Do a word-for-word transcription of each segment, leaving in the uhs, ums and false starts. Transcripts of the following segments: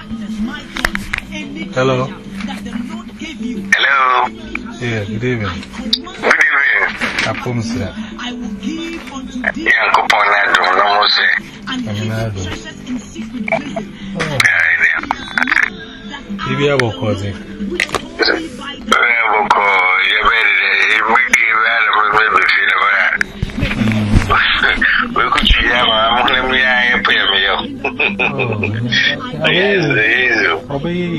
Hello. Hello. Yeah, good evening. Good evening. Apom sir. Yeah, coupon I don't know say. Aminado. Oh. Ibi abo koze. Boko, you better we give out of maybe feel about. We could see I'm going to I pay me up. Oh, yes, obey.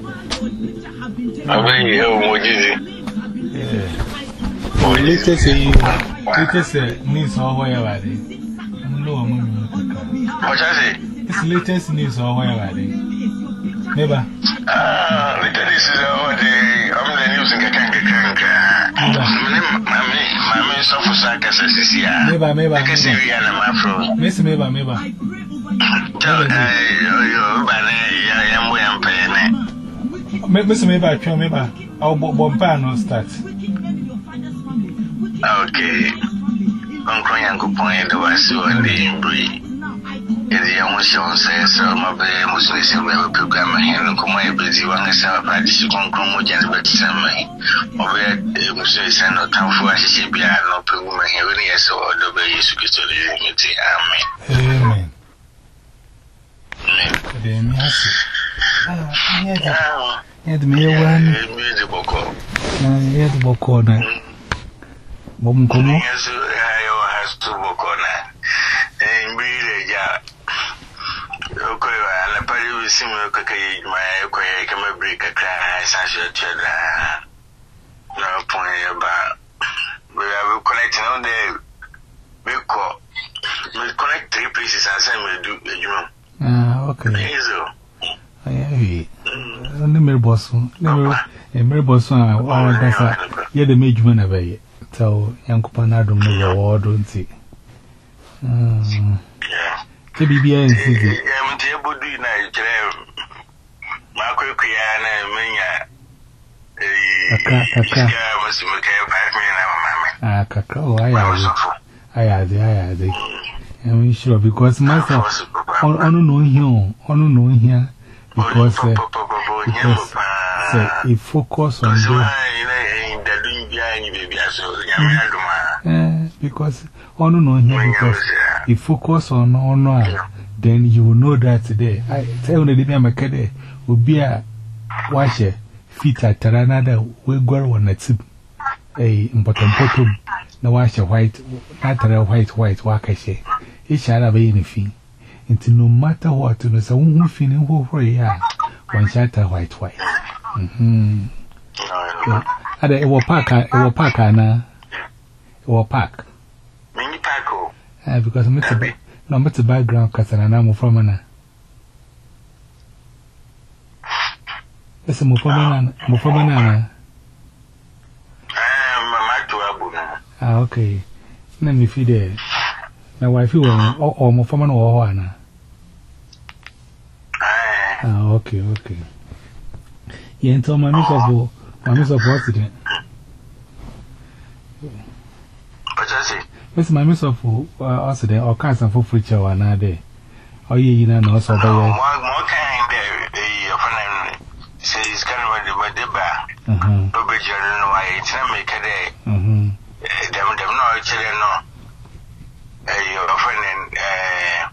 Obey you, what is it? Yeah. Oh, let's say, let's say, news or whatever. No, what I say? It's latest news or whatever. Never. Ah, this is all the I'm the news in Kanka. Mammy, mammy, so for Saka says, yeah. Maybe, maybe, I can see you and I'm afro. Miss Maybe, maybe. Tell you, but I am way I'm paying. Miss Maybe, I try maybe. I'll bomb start. Okay. Uncle Yanko point was one day in Brie. And the young show says, so my baby was listening to a program and come away busy one as our practice on Cromojan, but some may. Over it was a send no time for us to be no program here, yes, or the way you should to the unity. Amen. Amen. Ah, had me one musical call. I had a corner. Mom, come on. Yes, I has to walk on that. And breathe a jar. Okay, and a party with similar cookie, my okay, come a break a cry, such a cheddar. No point about. We are connecting on the we call. We connect three places and send me do you know. Ah, okay. I have it. Never boss, never a mere boss. I want to get the major man away. So, young Panado never war, don't see. Um, the B B N city. I'm able to do night. Marco Kiana, Mania. A must make five minutes. Ah, Cacao, I had I had I had it. And we sure because myself on no here, on no here, because because say, if focus on the because on no here, because if focus on honor, then you will know that today. I tell you, the Macade will be a washer, feet at another, we go on a tip, a important bottom, no washer white, not a white, white, wakashi. It shall have anything. Until no matter what, no, so who feeling who for ya, one shatter white, white. Hm. Ada ewo park, ewo park, na ewo park. Mini park. Ah, because I'm not a no, I'm not a background because I'm not from an. Yes, I'm from an. I'm from an. Ah, okay. Let me feed it. My wife, you were or more from an or one. Ah, okay, okay. You ain't told my miss of my miss of what's it? Miss my miss of us there or can't for future one a day. Oh, you know, so by more kind there. Says, kind of the bar. Uh huh. No, but you don't know why it's not make a day. Uh huh. Them, them, no, children, no. Your friend, uh,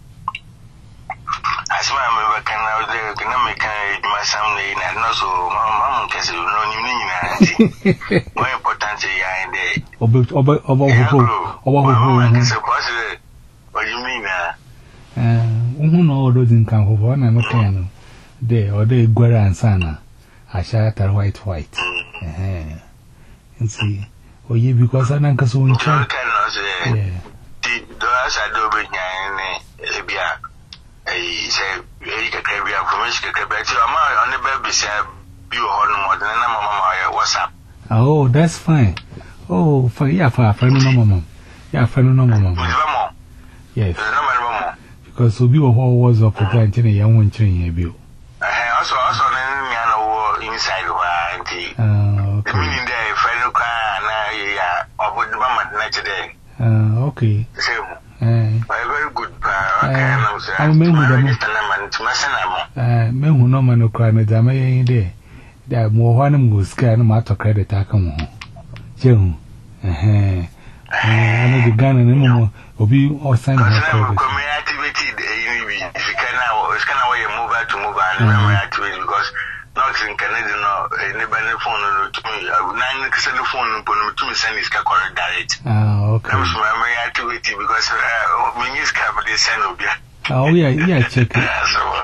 as my member can now, the economic, my family, and also Mamma can say, no, you more important, I in the over over over over what you mean, uh, who know those in Camp of one and okay, they or they Guerra and Sana, I shall tell white white. And see, oh, yeah, because I don't know so in charge. Yeah. Those are doing a beer. I say, you can carry a commission, but you are on the baby, say, you are more than a mamma. What's up? Oh, that's fine. Oh, for yeah, for a friend, no mamma. Yeah, friend, no mamma. Yes, because we were all was up for granting a young one train a bill. I also also inside the ah, okay. Meaning the friend car, or put the mamma today. Ah, okay. Uh, very good. Uh, I remember the Uh, me who no man cry me dama yin there. There more one go sky no matter credit I come home. Jim. Eh. I know the gun and no more. Obi or sign of credit. Activity if you can now it's kind of way move out to move on activity because not in Canada no anybody phone to me. Nine cell phone to me send is correct direct. Ah, okay. That was my activity because uh when you scan the send Obia. Oh yeah, yeah, check it.